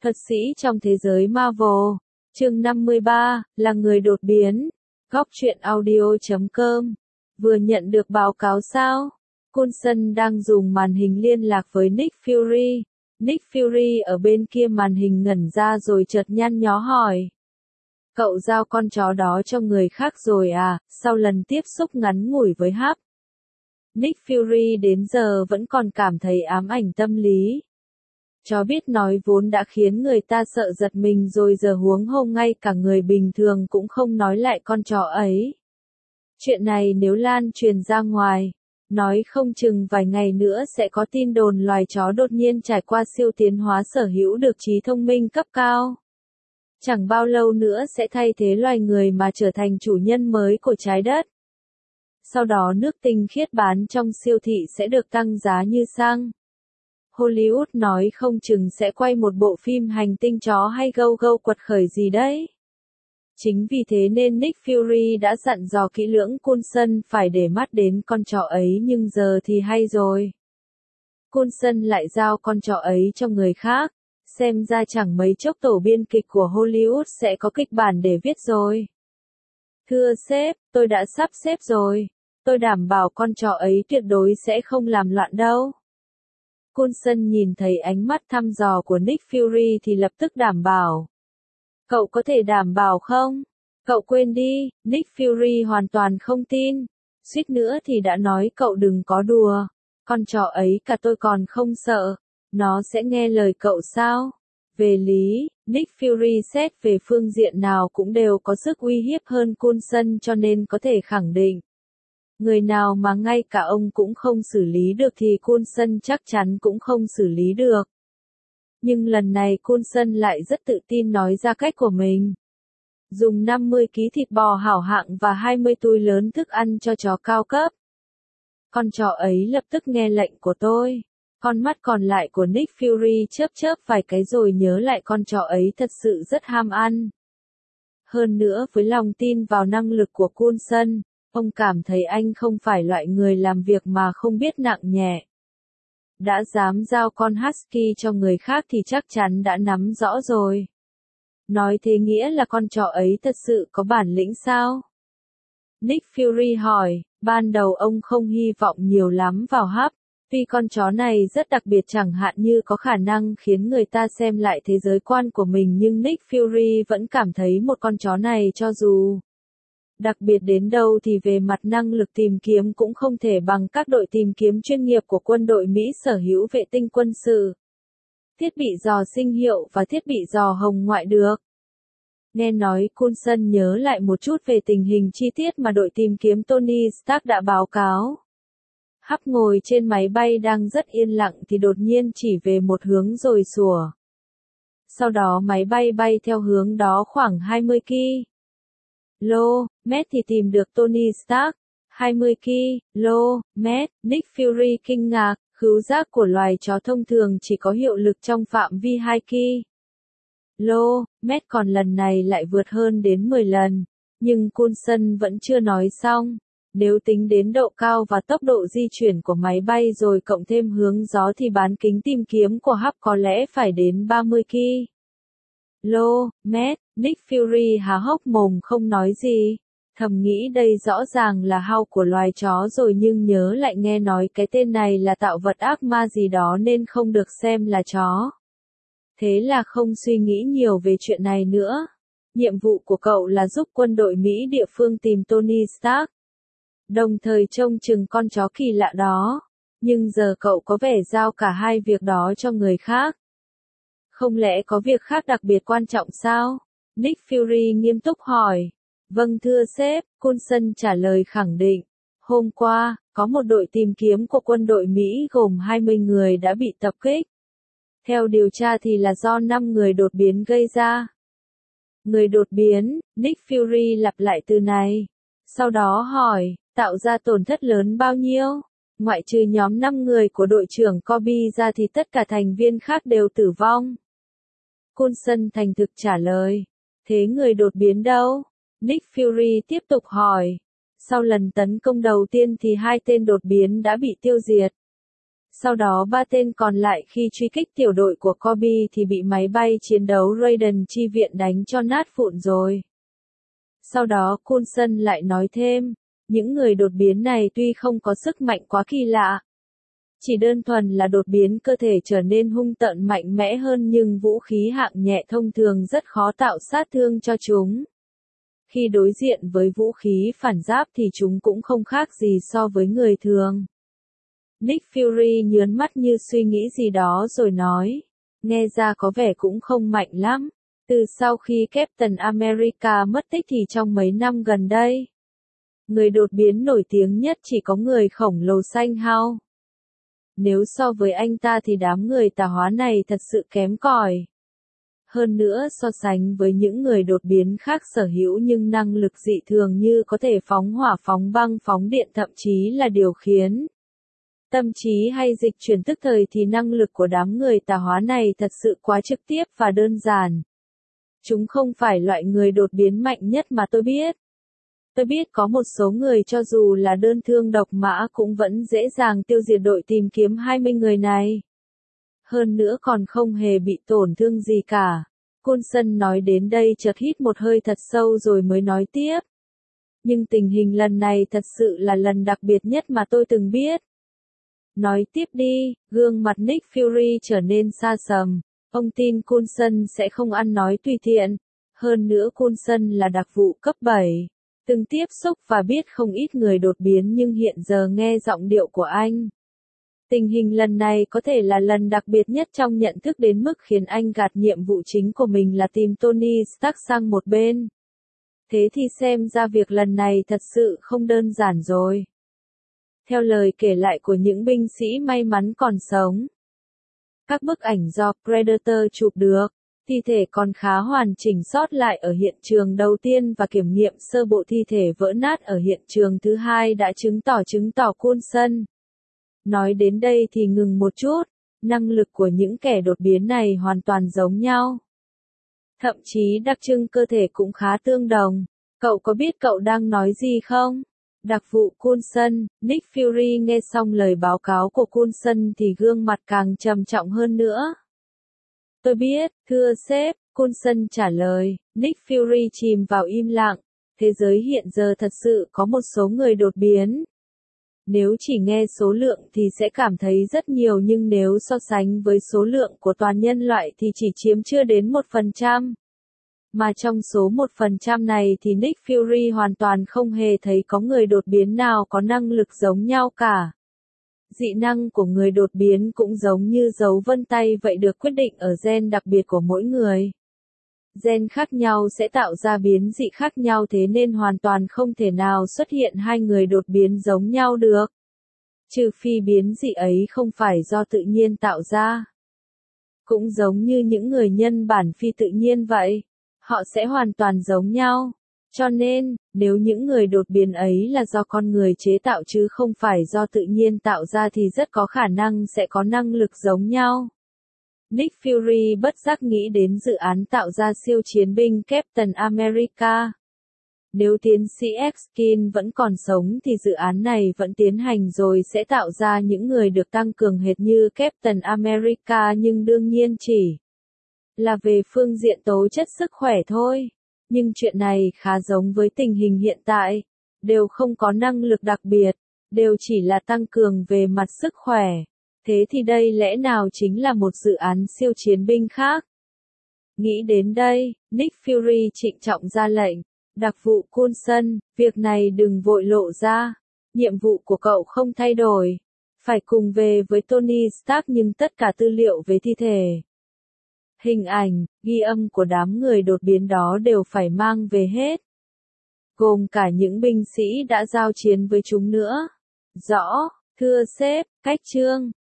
Thuật sĩ trong thế giới Marvel. Chương 53, là người đột biến. Góc truyện audio.com. Vừa nhận được báo cáo sao? Coulson đang dùng màn hình liên lạc với Nick Fury. Nick Fury ở bên kia màn hình ngẩn ra rồi chợt nhăn nhó hỏi. Cậu giao con chó đó cho người khác rồi à, sau lần tiếp xúc ngắn ngủi với Hap. Nick Fury đến giờ vẫn còn cảm thấy ám ảnh tâm lý. Chó biết nói vốn đã khiến người ta sợ giật mình rồi, giờ huống hồ ngay cả người bình thường cũng không nói lại con chó ấy. Chuyện này nếu lan truyền ra ngoài, nói không chừng vài ngày nữa sẽ có tin đồn loài chó đột nhiên trải qua siêu tiến hóa sở hữu được trí thông minh cấp cao. Chẳng bao lâu nữa sẽ thay thế loài người mà trở thành chủ nhân mới của trái đất. Sau đó nước tinh khiết bán trong siêu thị sẽ được tăng giá như xăng. Hollywood nói không chừng sẽ quay một bộ phim hành tinh chó hay gâu gâu quật khởi gì đấy. Chính vì thế nên Nick Fury đã dặn dò kỹ lưỡng Coulson phải để mắt đến con chó ấy, nhưng giờ thì hay rồi. Coulson lại giao con chó ấy cho người khác, xem ra chẳng mấy chốc tổ biên kịch của Hollywood sẽ có kịch bản để viết rồi. Thưa sếp, tôi đã sắp xếp rồi. Tôi đảm bảo con chó ấy tuyệt đối sẽ không làm loạn đâu. Coulson nhìn thấy ánh mắt thăm dò của Nick Fury thì lập tức đảm bảo. Cậu có thể đảm bảo không? Cậu quên đi, Nick Fury hoàn toàn không tin. Suýt nữa thì đã nói cậu đừng có đùa. Con chó ấy cả tôi còn không sợ. Nó sẽ nghe lời cậu sao? Về lý, Nick Fury xét về phương diện nào cũng đều có sức uy hiếp hơn Coulson, cho nên có thể khẳng định. Người nào mà ngay cả ông cũng không xử lý được thì Coulson chắc chắn cũng không xử lý được. Nhưng lần này Coulson lại rất tự tin nói ra cách của mình. Dùng 50 kg thịt bò hảo hạng và 20 túi lớn thức ăn cho chó cao cấp. Con chó ấy lập tức nghe lệnh của tôi. Con mắt còn lại của Nick Fury chớp chớp vài cái rồi nhớ lại con chó ấy thật sự rất ham ăn. Hơn nữa với lòng tin vào năng lực của Coulson, ông cảm thấy anh không phải loại người làm việc mà không biết nặng nhẹ. Đã dám giao con Husky cho người khác thì chắc chắn đã nắm rõ rồi. Nói thế nghĩa là con chó ấy thật sự có bản lĩnh sao? Nick Fury hỏi, ban đầu ông không hy vọng nhiều lắm vào Hap, vì con chó này rất đặc biệt, chẳng hạn như có khả năng khiến người ta xem lại thế giới quan của mình, nhưng Nick Fury vẫn cảm thấy một con chó này cho dù đặc biệt đến đâu thì về mặt năng lực tìm kiếm cũng không thể bằng các đội tìm kiếm chuyên nghiệp của quân đội Mỹ sở hữu vệ tinh quân sự, thiết bị dò sinh hiệu và thiết bị dò hồng ngoại được. Nghe nói Coulson nhớ lại một chút về tình hình chi tiết mà đội tìm kiếm Tony Stark đã báo cáo. Hap ngồi trên máy bay đang rất yên lặng thì đột nhiên chỉ về một hướng rồi sủa. Sau đó máy bay bay theo hướng đó khoảng 20 km thì tìm được Tony Stark. 20 km, Nick Fury kinh ngạc, khứu giác của loài chó thông thường chỉ có hiệu lực trong phạm vi 2 km, còn lần này lại vượt hơn đến 10 lần. Nhưng Coulson vẫn chưa nói xong. Nếu tính đến độ cao và tốc độ di chuyển của máy bay rồi cộng thêm hướng gió thì bán kính tìm kiếm của Hap có lẽ phải đến 30 km. Nick Fury há hốc mồm không nói gì. Thầm nghĩ đây rõ ràng là hao của loài chó rồi, nhưng nhớ lại nghe nói cái tên này là tạo vật ác ma gì đó nên không được xem là chó. Thế là không suy nghĩ nhiều về chuyện này nữa. Nhiệm vụ của cậu là giúp quân đội Mỹ địa phương tìm Tony Stark, đồng thời trông chừng con chó kỳ lạ đó. Nhưng giờ cậu có vẻ giao cả hai việc đó cho người khác. Không lẽ có việc khác đặc biệt quan trọng sao? Nick Fury nghiêm túc hỏi. Vâng thưa sếp, Coulson trả lời khẳng định. Hôm qua, có một đội tìm kiếm của quân đội Mỹ gồm 20 người đã bị tập kích. Theo điều tra thì là do 5 người đột biến gây ra. Người đột biến, Nick Fury lặp lại từ này. Sau đó hỏi, tạo ra tổn thất lớn bao nhiêu? Ngoại trừ nhóm 5 người của đội trưởng Kobe ra thì tất cả thành viên khác đều tử vong. Coulson thành thực trả lời. Thế người đột biến đâu? Nick Fury tiếp tục hỏi. Sau lần tấn công đầu tiên thì 2 tên đột biến đã bị tiêu diệt. Sau đó 3 tên còn lại khi truy kích tiểu đội của Corby thì bị máy bay chiến đấu Raiden chi viện đánh cho nát vụn rồi. Sau đó Coulson lại nói thêm, những người đột biến này tuy không có sức mạnh quá kỳ lạ, chỉ đơn thuần là đột biến cơ thể trở nên hung tợn mạnh mẽ hơn, nhưng vũ khí hạng nhẹ thông thường rất khó tạo sát thương cho chúng. Khi đối diện với vũ khí phản giáp thì chúng cũng không khác gì so với người thường. Nick Fury nhớn mắt như suy nghĩ gì đó rồi nói, nghe ra có vẻ cũng không mạnh lắm. Từ sau khi Captain America mất tích thì trong mấy năm gần đây, người đột biến nổi tiếng nhất chỉ có người khổng lồ xanh hao. Nếu so với anh ta thì đám người tà hóa này thật sự kém cỏi. Hơn nữa so sánh với những người đột biến khác sở hữu nhưng năng lực dị thường như có thể phóng hỏa, phóng băng, phóng điện, thậm chí là điều khiển tâm trí hay dịch chuyển tức thời thì năng lực của đám người tà hóa này thật sự quá trực tiếp và đơn giản. Chúng không phải loại người đột biến mạnh nhất mà tôi biết. Tôi biết có một số người cho dù là đơn thương độc mã cũng vẫn dễ dàng tiêu diệt đội tìm kiếm 20 người này. Hơn nữa còn không hề bị tổn thương gì cả. Coulson nói đến đây chợt hít một hơi thật sâu rồi mới nói tiếp. Nhưng tình hình lần này thật sự là lần đặc biệt nhất mà tôi từng biết. Nói tiếp đi, gương mặt Nick Fury trở nên xa sầm. Ông tin Coulson sẽ không ăn nói tùy tiện. Hơn nữa Coulson là đặc vụ cấp 7. Từng tiếp xúc và biết không ít người đột biến nhưng hiện giờ nghe giọng điệu của anh. Tình hình lần này có thể là lần đặc biệt nhất trong nhận thức đến mức khiến anh gạt nhiệm vụ chính của mình là tìm Tony Stark sang một bên. Thế thì xem ra việc lần này thật sự không đơn giản rồi. Theo lời kể lại của những binh sĩ may mắn còn sống, các bức ảnh do Predator chụp được, thi thể còn khá hoàn chỉnh sót lại ở hiện trường đầu tiên và kiểm nghiệm sơ bộ thi thể vỡ nát ở hiện trường thứ hai đã chứng tỏ Coulson. Nói đến đây thì ngừng một chút, năng lực của những kẻ đột biến này hoàn toàn giống nhau. Thậm chí đặc trưng cơ thể cũng khá tương đồng. Cậu có biết cậu đang nói gì không? Đặc vụ Coulson. Nick Fury nghe xong lời báo cáo của Coulson thì gương mặt càng trầm trọng hơn nữa. Tôi biết, thưa sếp, Coulson trả lời. Nick Fury chìm vào im lặng. Thế giới hiện giờ thật sự có một số người đột biến. Nếu chỉ nghe số lượng thì sẽ cảm thấy rất nhiều, nhưng nếu so sánh với số lượng của toàn nhân loại thì chỉ chiếm chưa đến 1%. Mà trong số 1% này thì Nick Fury hoàn toàn không hề thấy có người đột biến nào có năng lực giống nhau cả. Dị năng của người đột biến cũng giống như dấu vân tay vậy, được quyết định ở gen đặc biệt của mỗi người. Gen khác nhau sẽ tạo ra biến dị khác nhau, thế nên hoàn toàn không thể nào xuất hiện hai người đột biến giống nhau được. Trừ phi biến dị ấy không phải do tự nhiên tạo ra. Cũng giống như những người nhân bản phi tự nhiên vậy, họ sẽ hoàn toàn giống nhau. Cho nên, nếu những người đột biến ấy là do con người chế tạo chứ không phải do tự nhiên tạo ra thì rất có khả năng sẽ có năng lực giống nhau. Nick Fury bất giác nghĩ đến dự án tạo ra siêu chiến binh Captain America. Nếu tiến sĩ Erskine vẫn còn sống thì dự án này vẫn tiến hành rồi sẽ tạo ra những người được tăng cường hệt như Captain America, nhưng đương nhiên chỉ là về phương diện tố chất sức khỏe thôi. Nhưng chuyện này khá giống với tình hình hiện tại, đều không có năng lực đặc biệt, đều chỉ là tăng cường về mặt sức khỏe. Thế thì đây lẽ nào chính là một dự án siêu chiến binh khác? Nghĩ đến đây, Nick Fury trịnh trọng ra lệnh. Đặc vụ Coulson, việc này đừng vội lộ ra. Nhiệm vụ của cậu không thay đổi. Phải cùng về với Tony Stark, nhưng tất cả tư liệu về thi thể, hình ảnh, ghi âm của đám người đột biến đó đều phải mang về hết. Gồm cả những binh sĩ đã giao chiến với chúng nữa. Rõ, thưa sếp, cách chương.